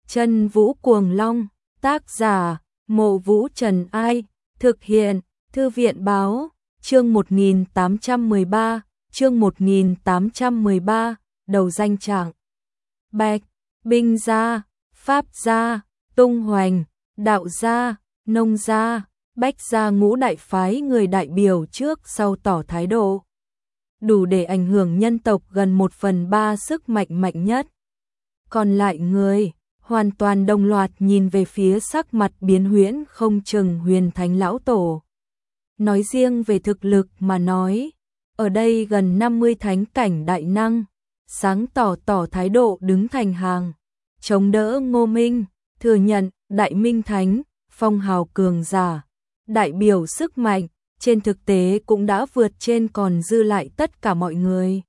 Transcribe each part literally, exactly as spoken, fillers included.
Chân Vũ Cuồng Long, tác giả, Mộ Vũ Trần Ai, thực hiện, Thư viện Báo, chương một nghìn tám trăm mười ba, chương một nghìn tám trăm mười ba, đầu danh trạng. Bạch, binh gia, pháp gia, tung hoành, đạo gia, nông gia, bách gia ngũ đại phái người đại biểu trước sau tỏ thái độ. Đủ để ảnh hưởng nhân tộc gần một phần ba sức mạnh mạnh nhất. Còn lại người, hoàn toàn đồng loạt nhìn về phía sắc mặt biến huyễn không chừng Huyền Thánh Lão Tổ. Nói riêng về thực lực mà nói, ở đây gần năm mươi thánh cảnh đại năng, sáng tỏ tỏ thái độ đứng thành hàng, chống đỡ Ngô Minh, thừa nhận Đại Minh Thánh, phong hào cường giả, đại biểu sức mạnh, trên thực tế cũng đã vượt trên còn dư lại tất cả mọi người.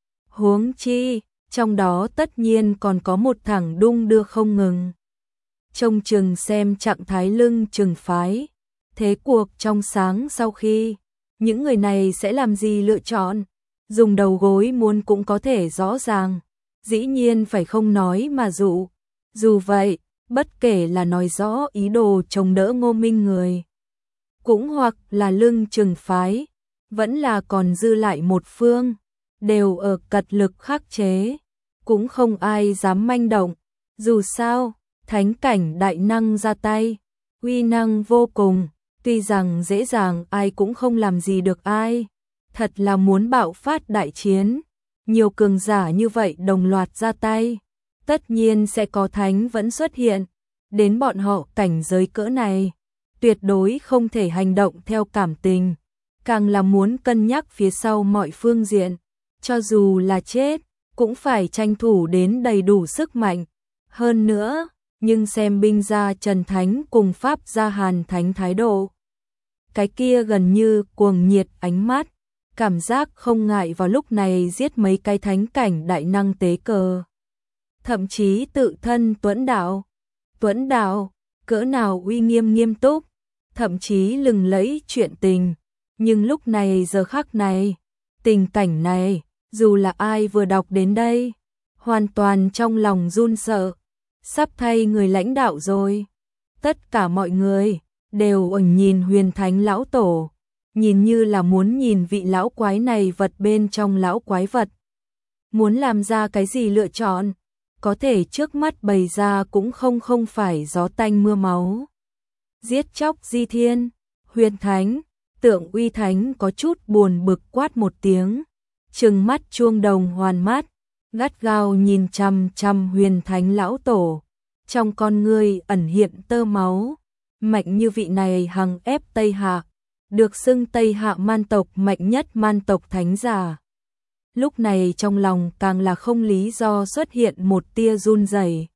Huống chi, trong đó tất nhiên còn có một thằng đung đưa không ngừng. Trông chừng xem trạng thái lưng chừng phái, thế cuộc trong sáng sau khi, những người này sẽ làm gì lựa chọn, dùng đầu gối muốn cũng có thể rõ ràng, dĩ nhiên phải không nói mà dụ. Dù vậy, bất kể là nói rõ ý đồ chống đỡ Ngô Minh người, cũng hoặc là lưng chừng phái, vẫn là còn dư lại một phương, đều ở cật lực khắc chế, cũng không ai dám manh động. Dù sao, thánh cảnh đại năng ra tay, uy năng vô cùng, tuy rằng dễ dàng ai cũng không làm gì được ai, thật là muốn bạo phát đại chiến, nhiều cường giả như vậy đồng loạt ra tay, tất nhiên sẽ có thánh vẫn xuất hiện, đến bọn họ cảnh giới cỡ này, tuyệt đối không thể hành động theo cảm tình, càng là muốn cân nhắc phía sau mọi phương diện, cho dù là chết, cũng phải tranh thủ đến đầy đủ sức mạnh. Hơn nữa, nhưng xem binh gia Trần Thánh cùng Pháp gia Hàn Thánh thái độ, cái kia gần như cuồng nhiệt ánh mắt, cảm giác không ngại vào lúc này giết mấy cái thánh cảnh đại năng tế cờ. Thậm chí tự thân Tuẫn Đạo, Tuẫn Đạo, cỡ nào uy nghiêm nghiêm túc, thậm chí lừng lẫy chuyện tình, nhưng lúc này giờ khắc này, tình cảnh này, dù là ai vừa đọc đến đây, hoàn toàn trong lòng run sợ, sắp thay người lãnh đạo rồi. Tất cả mọi người đều ẩn nhìn Huyền Thánh Lão Tổ, nhìn như là muốn nhìn vị lão quái này vật bên trong lão quái vật. Muốn làm ra cái gì lựa chọn, có thể trước mắt bày ra cũng không không phải gió tanh mưa máu. Giết chóc di thiên, Huyền Thánh, Tượng Uy Thánh có chút buồn bực quát một tiếng, trừng mắt chuông đồng hoàn mắt, gắt gao nhìn chằm chằm Huyền Thánh Lão Tổ, trong con ngươi ẩn hiện tơ máu, mạnh như vị này hằng ép Tây Hạ, được xưng Tây Hạ man tộc mạnh nhất man tộc thánh giả. Lúc này trong lòng càng là không lý do xuất hiện một tia run rẩy.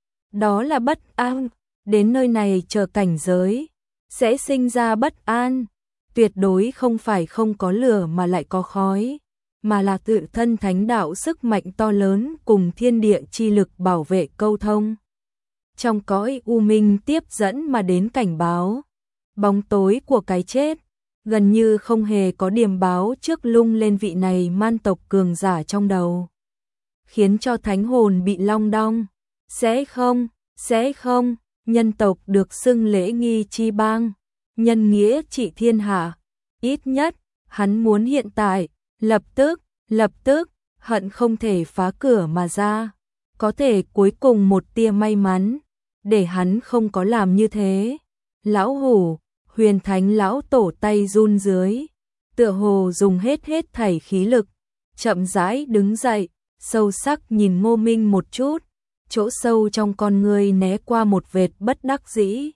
Đó là bất an, đến nơi này chờ cảnh giới, sẽ sinh ra bất an, tuyệt đối không phải không có lửa mà lại có khói, mà là tự thân thánh đạo sức mạnh to lớn cùng thiên địa chi lực bảo vệ câu thông. Trong cõi u minh tiếp dẫn mà đến cảnh báo, bóng tối của cái chết, gần như không hề có điềm báo trước lung lên vị này man tộc cường giả trong đầu, khiến cho thánh hồn bị long đong. Sẽ không, sẽ không, nhân tộc được xưng lễ nghi chi bang, nhân nghĩa trị thiên hạ, ít nhất, hắn muốn hiện tại, lập tức, lập tức, hận không thể phá cửa mà ra, có thể cuối cùng một tia may mắn, để hắn không có làm như thế. Lão hủ, Huyền Thánh Lão Tổ tay run dưới, tựa hồ dùng hết hết thảy khí lực, chậm rãi đứng dậy, sâu sắc nhìn Ngô Minh một chút, chỗ sâu trong con người né qua một vệt bất đắc dĩ,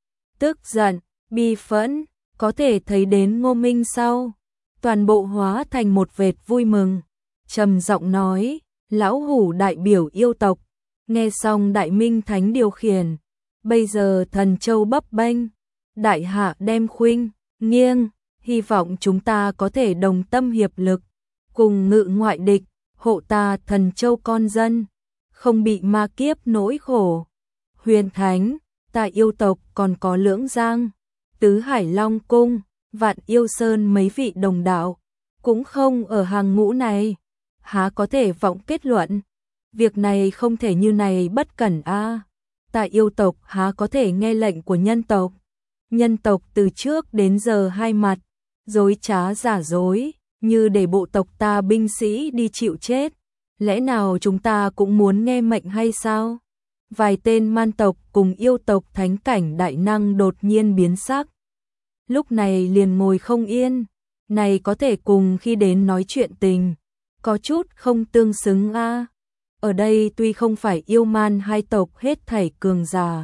tức giận, bi phẫn, có thể thấy đến Ngô Minh sau, toàn bộ hóa thành một vệt vui mừng, trầm giọng nói, lão hủ đại biểu yêu tộc, nghe xong Đại Minh Thánh điều khiển, bây giờ thần châu bấp bênh, đại hạ đem khuynh, nghiêng, hy vọng chúng ta có thể đồng tâm hiệp lực, cùng ngự ngoại địch, hộ ta thần châu con dân, không bị ma kiếp nỗi khổ. Huyền Thánh, ta yêu tộc còn có Lưỡng Giang, Tứ Hải Long Cung, Vạn Yêu Sơn mấy vị đồng đạo, cũng không ở hàng ngũ này, há có thể vọng kết luận, việc này không thể như này bất cẩn a. tại yêu tộc há có thể nghe lệnh của nhân tộc. Nhân tộc từ trước đến giờ hai mặt, dối trá giả dối, như để bộ tộc ta binh sĩ đi chịu chết. Lẽ nào chúng ta cũng muốn nghe mệnh hay sao? Vài tên man tộc cùng yêu tộc thánh cảnh đại năng đột nhiên biến sắc. Lúc này liền ngồi không yên, này có thể cùng khi đến nói chuyện tình, có chút không tương xứng a. À. Ở đây tuy không phải yêu man hai tộc hết thảy cường giả,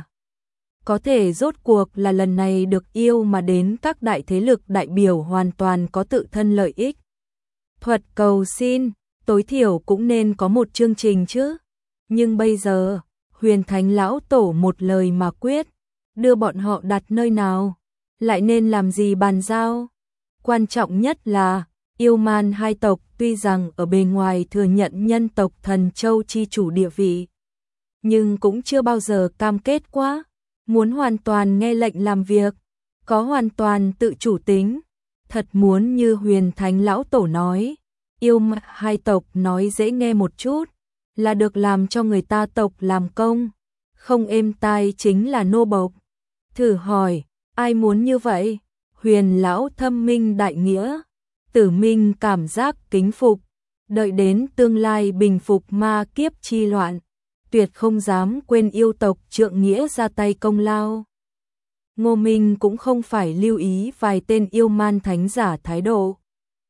có thể rốt cuộc là lần này được yêu mà đến các đại thế lực đại biểu hoàn toàn có tự thân lợi ích. Thuật cầu xin, tối thiểu cũng nên có một chương trình chứ. Nhưng bây giờ, Huyền Thánh Lão Tổ một lời mà quyết, đưa bọn họ đặt nơi nào, lại nên làm gì bàn giao. Quan trọng nhất là, yêu man hai tộc tuy rằng ở bề ngoài thừa nhận nhân tộc Thần Châu chi chủ địa vị, nhưng cũng chưa bao giờ cam kết quá, muốn hoàn toàn nghe lệnh làm việc, có hoàn toàn tự chủ tính. Thật muốn như Huyền Thánh Lão Tổ nói, yêu ma hai tộc nói dễ nghe một chút, là được làm cho người ta tộc làm công, không êm tai chính là nô bộc. Thử hỏi, ai muốn như vậy? Huyền Lão thâm minh đại nghĩa, Tử Minh cảm giác kính phục, đợi đến tương lai bình phục ma kiếp chi loạn, tuyệt không dám quên yêu tộc trượng nghĩa ra tay công lao. Ngô Minh cũng không phải lưu ý vài tên yêu man thánh giả thái độ.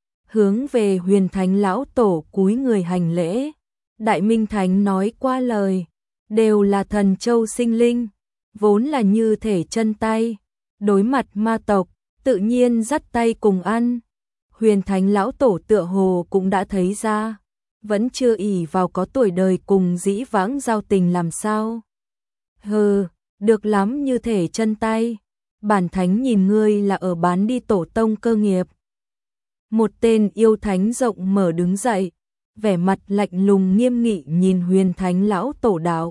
Hướng về Huyền Thánh Lão Tổ cúi người hành lễ. Đại Minh Thánh nói qua lời, đều là Thần Châu sinh linh, vốn là như thể chân tay, đối mặt ma tộc, tự nhiên dắt tay cùng ăn. Huyền Thánh Lão Tổ tựa hồ cũng đã thấy ra, vẫn chưa ỷ vào có tuổi đời cùng dĩ vãng giao tình làm sao. Hừ, được lắm như thể chân tay, bản thánh nhìn ngươi là ở bán đi tổ tông cơ nghiệp. Một tên yêu thánh rộng mở đứng dậy, vẻ mặt lạnh lùng nghiêm nghị nhìn Huyền Thánh Lão Tổ đạo.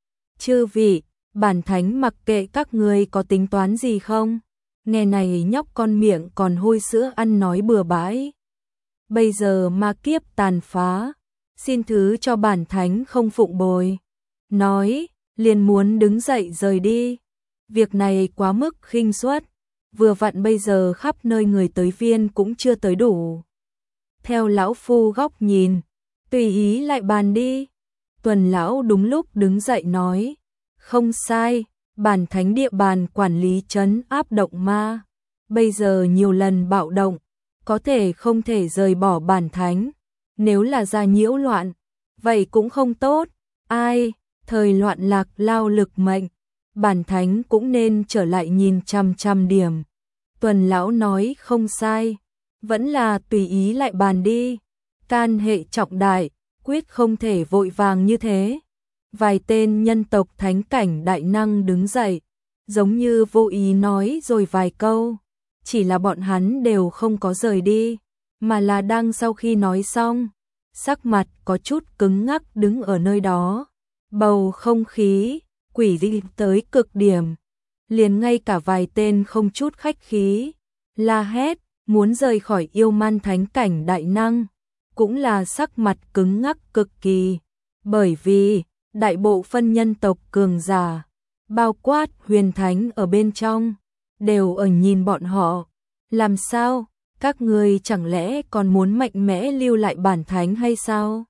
Chư vị, bản thánh mặc kệ các ngươi có tính toán gì không? Nghe này nhóc con miệng còn hôi sữa ăn nói bừa bãi. Bây giờ ma kiếp tàn phá, xin thứ cho bản thánh không phụng bồi. Nói, liền muốn đứng dậy rời đi. Việc này quá mức khinh suất, vừa vặn bây giờ khắp nơi người tới viên cũng chưa tới đủ. Theo lão phu góc nhìn, tùy ý lại bàn đi. Tuần lão đúng lúc đứng dậy nói, không sai, bản thánh địa bàn quản lý trấn áp động ma, bây giờ nhiều lần bạo động, có thể không thể rời bỏ bản thánh, nếu là ra nhiễu loạn, vậy cũng không tốt. Ai, thời loạn lạc lao lực mệnh, bản thánh cũng nên trở lại nhìn chăm chăm điểm. Tuần lão nói không sai, vẫn là tùy ý lại bàn đi, can hệ trọng đại, quyết không thể vội vàng như thế. Vài tên nhân tộc thánh cảnh đại năng đứng dậy, giống như vô ý nói rồi vài câu, chỉ là bọn hắn đều không có rời đi, mà là đang sau khi nói xong, sắc mặt có chút cứng ngắc đứng ở nơi đó. Bầu không khí, quỷ dị tới cực điểm, liền ngay cả vài tên không chút khách khí, la hét, muốn rời khỏi yêu man thánh cảnh đại năng, cũng là sắc mặt cứng ngắc cực kỳ, bởi vì đại bộ phân nhân tộc cường giả, bao quát Huyền Thánh ở bên trong, đều ở nhìn bọn họ. Làm sao, các ngươi chẳng lẽ còn muốn mạnh mẽ lưu lại bản thánh hay sao?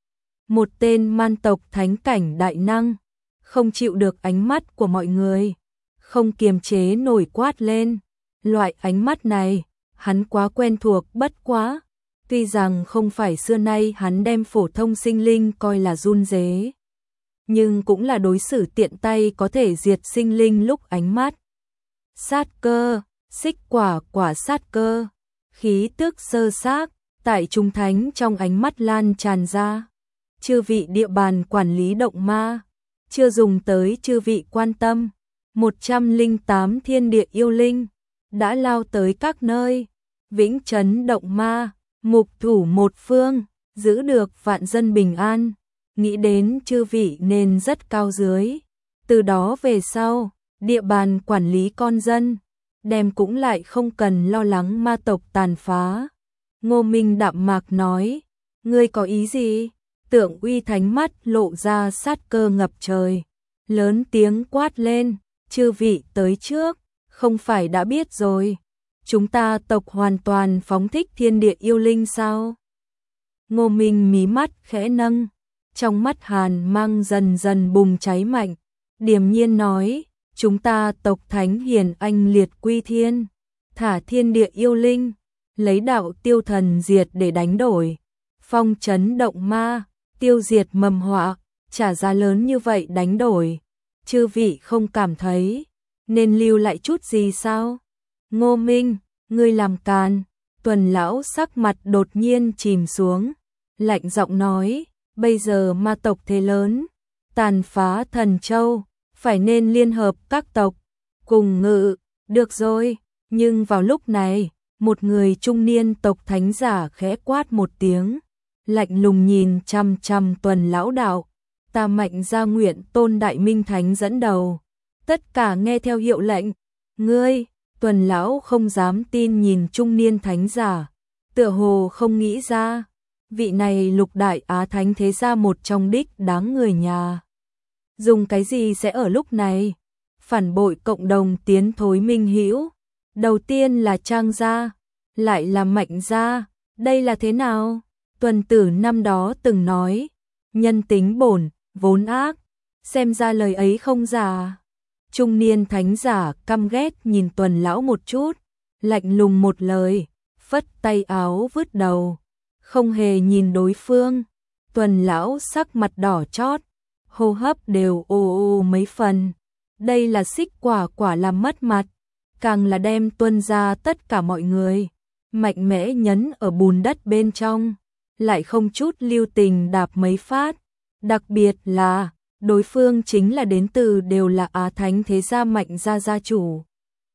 Một tên man tộc thánh cảnh đại năng, không chịu được ánh mắt của mọi người, không kiềm chế nổi quát lên. Loại ánh mắt này, hắn quá quen thuộc bất quá. Tuy rằng không phải xưa nay hắn đem phổ thông sinh linh coi là run rế, nhưng cũng là đối xử tiện tay có thể diệt sinh linh lúc ánh mắt. Sát cơ, xích quả quả sát cơ, khí tức sơ xác, tại trung thánh trong ánh mắt lan tràn ra. Chư vị địa bàn quản lý động ma, chưa dùng tới chư vị quan tâm, một trăm lẻ tám thiên địa yêu linh, đã lao tới các nơi, vĩnh trấn động ma, mục thủ một phương, giữ được vạn dân bình an. Nghĩ đến chư vị nên rất cao dưới, từ đó về sau, địa bàn quản lý con dân, đem cũng lại không cần lo lắng ma tộc tàn phá. Ngô Minh đạm mạc nói, ngươi có ý gì? Tượng Uy Thánh mắt lộ ra sát cơ ngập trời, lớn tiếng quát lên, chư vị tới trước, không phải đã biết rồi, chúng ta tộc hoàn toàn phóng thích thiên địa yêu linh sao? Ngô Minh mí mắt khẽ nâng, trong mắt hàn mang dần dần bùng cháy mạnh, điềm nhiên nói, chúng ta tộc thánh hiền anh liệt quy thiên, thả thiên địa yêu linh, lấy đạo tiêu thần diệt để đánh đổi, phong trấn động ma, tiêu diệt mầm họa, trả giá lớn như vậy đánh đổi, chư vị không cảm thấy nên lưu lại chút gì sao? Ngô Minh, ngươi làm càn. Tuần lão sắc mặt đột nhiên chìm xuống, lạnh giọng nói, bây giờ ma tộc thế lớn, tàn phá Thần Châu, phải nên liên hợp các tộc, cùng ngự, được rồi, nhưng vào lúc này, một người trung niên tộc thánh giả khẽ quát một tiếng, lạnh lùng nhìn chằm chằm Tuần lão đạo, ta Mạnh Gia nguyện Tôn Đại Minh Thánh dẫn đầu, tất cả nghe theo hiệu lệnh, ngươi. Tuần lão không dám tin nhìn trung niên thánh giả, tựa hồ không nghĩ ra, vị này lục đại á thánh thế gia một trong đích đáng người nhà. Dùng cái gì sẽ ở lúc này? Phản bội cộng đồng tiến thối minh hữu. Đầu tiên là Trang gia, lại là Mạnh gia, đây là thế nào? Tuần tử năm đó từng nói, nhân tính bổn, vốn ác, xem ra lời ấy không giả. Trung niên thánh giả căm ghét nhìn Tuần lão một chút, lạnh lùng một lời, phất tay áo vứt đầu, không hề nhìn đối phương. Tuần lão sắc mặt đỏ chót, hô hấp đều ồ ồ mấy phần. Đây là xích quả quả làm mất mặt, càng là đem Tuân ra tất cả mọi người, mạnh mẽ nhấn ở bùn đất bên trong, lại không chút lưu tình đạp mấy phát, đặc biệt là đối phương chính là đến từ đều là Á Thánh thế gia Mạnh gia gia chủ.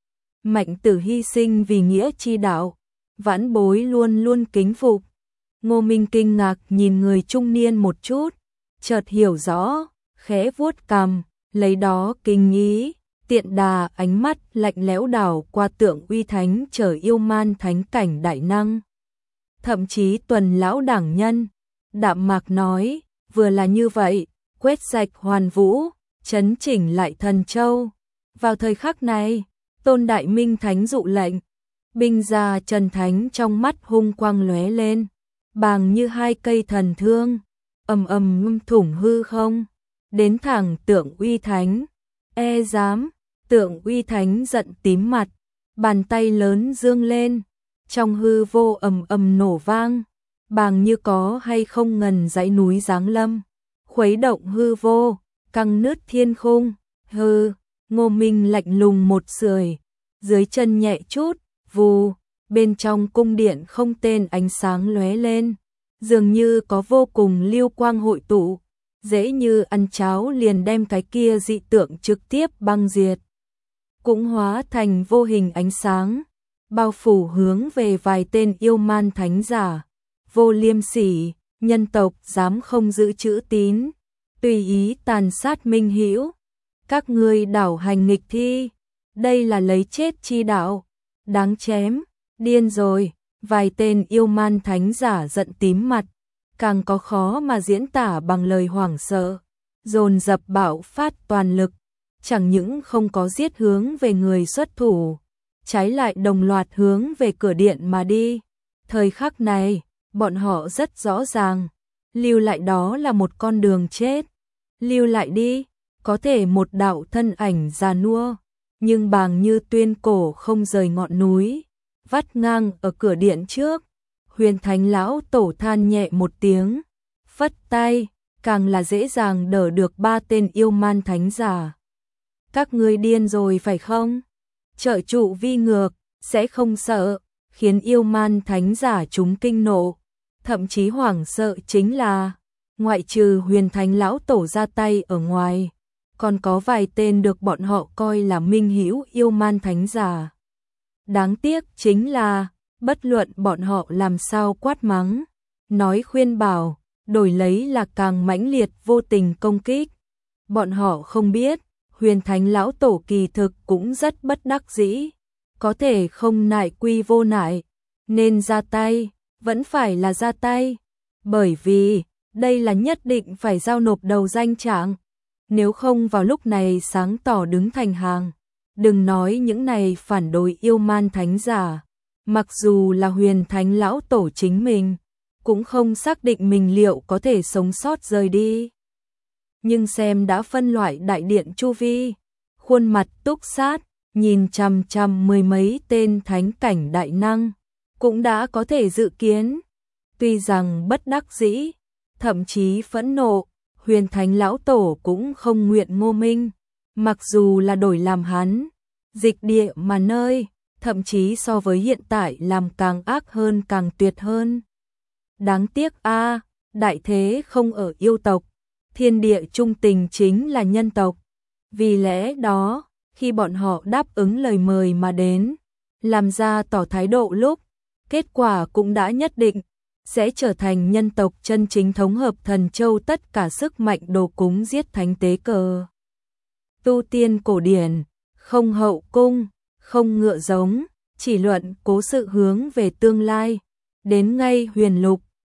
Mạnh tử hy sinh vì nghĩa chi đạo, vãn bối luôn luôn kính phục. Ngô Minh kinh ngạc nhìn người trung niên một chút, chợt hiểu rõ, khẽ vuốt cằm, lấy đó kinh ý, tiện đà ánh mắt lạnh lẽo đảo qua tượng uy thánh trở yêu man thánh cảnh đại năng. Thậm chí Tuần lão đảng nhân, đạm mạc nói, vừa là như vậy, quét sạch hoàn vũ, chấn chỉnh lại Thần Châu. Vào thời khắc này, Tôn Đại Minh Thánh dụ lệnh, binh gia Trần Thánh trong mắt hung quang lóe lên, bàng như hai cây thần thương, ầm ầm ngâm thủng hư không, đến thẳng tượng uy thánh. E dám, tượng uy thánh giận tím mặt, bàn tay lớn dương lên, trong hư vô ầm ầm nổ vang, bàng như có hay không ngần dãy núi giáng lâm, khuấy động hư vô, căng nứt thiên khung. Hư, Ngô Minh lạnh lùng một sưởi, dưới chân nhẹ chút, vù, bên trong cung điện không tên ánh sáng lóe lên, dường như có vô cùng lưu quang hội tụ, dễ như ăn cháo liền đem cái kia dị tượng trực tiếp băng diệt, cũng hóa thành vô hình ánh sáng, bao phủ hướng về vài tên yêu man thánh giả, vô liêm sỉ, nhân tộc dám không giữ chữ tín, tùy ý tàn sát minh hữu, các ngươi đảo hành nghịch thi, đây là lấy chết chi đạo, đáng chém, điên rồi. Vài tên yêu man thánh giả giận tím mặt, càng có khó mà diễn tả bằng lời hoảng sợ, dồn dập bạo phát toàn lực, chẳng những không có giết hướng về người xuất thủ, trái lại đồng loạt hướng về cửa điện mà đi. Thời khắc này, bọn họ rất rõ ràng, lưu lại đó là một con đường chết, lưu lại đi, có thể một đạo thân ảnh già nua, nhưng bàng như tuyên cổ không rời ngọn núi, vắt ngang ở cửa điện trước. Huyền Thánh lão tổ than nhẹ một tiếng, phất tay, càng là dễ dàng đỡ được ba tên yêu man thánh giả. Các ngươi điên rồi phải không? Trợ trụ vi ngược, sẽ không sợ, khiến yêu man thánh giả chúng kinh nộ, thậm chí hoảng sợ chính là, ngoại trừ Huyền Thánh lão tổ ra tay ở ngoài, còn có vài tên được bọn họ coi là minh hữu yêu man thánh giả. Đáng tiếc chính là, bất luận bọn họ làm sao quát mắng, nói khuyên bảo, đổi lấy là càng mãnh liệt vô tình công kích. Bọn họ không biết, Huyền Thánh lão tổ kỳ thực cũng rất bất đắc dĩ, có thể không nại quy vô nại, nên ra tay, vẫn phải là ra tay, bởi vì đây là nhất định phải giao nộp đầu danh trạng. Nếu không vào lúc này sáng tỏ đứng thành hàng, đừng nói những này phản đối yêu man thánh giả, mặc dù là Huyền Thánh lão tổ chính mình, cũng không xác định mình liệu có thể sống sót rời đi. Nhưng xem đã phân loại đại điện chu vi, khuôn mặt túc sát, nhìn chằm chằm mười mấy tên thánh cảnh đại năng, cũng đã có thể dự kiến. Tuy rằng bất đắc dĩ, thậm chí phẫn nộ, Huyền Thánh lão tổ cũng không nguyện ngô minh, mặc dù là đổi làm hắn, dịch địa mà nơi, thậm chí so với hiện tại làm càng ác hơn càng tuyệt hơn. Đáng tiếc a, đại thế không ở yêu tộc, thiên địa trung tình chính là nhân tộc. Vì lẽ đó, khi bọn họ đáp ứng lời mời mà đến, làm ra tỏ thái độ lúc, kết quả cũng đã nhất định, sẽ trở thành nhân tộc chân chính thống hợp thần châu tất cả sức mạnh đồ cúng giết thánh tế cờ. Tu tiên cổ điển, không hậu cung, không ngựa giống, chỉ luận cố sự hướng về tương lai, đến ngay huyền lục,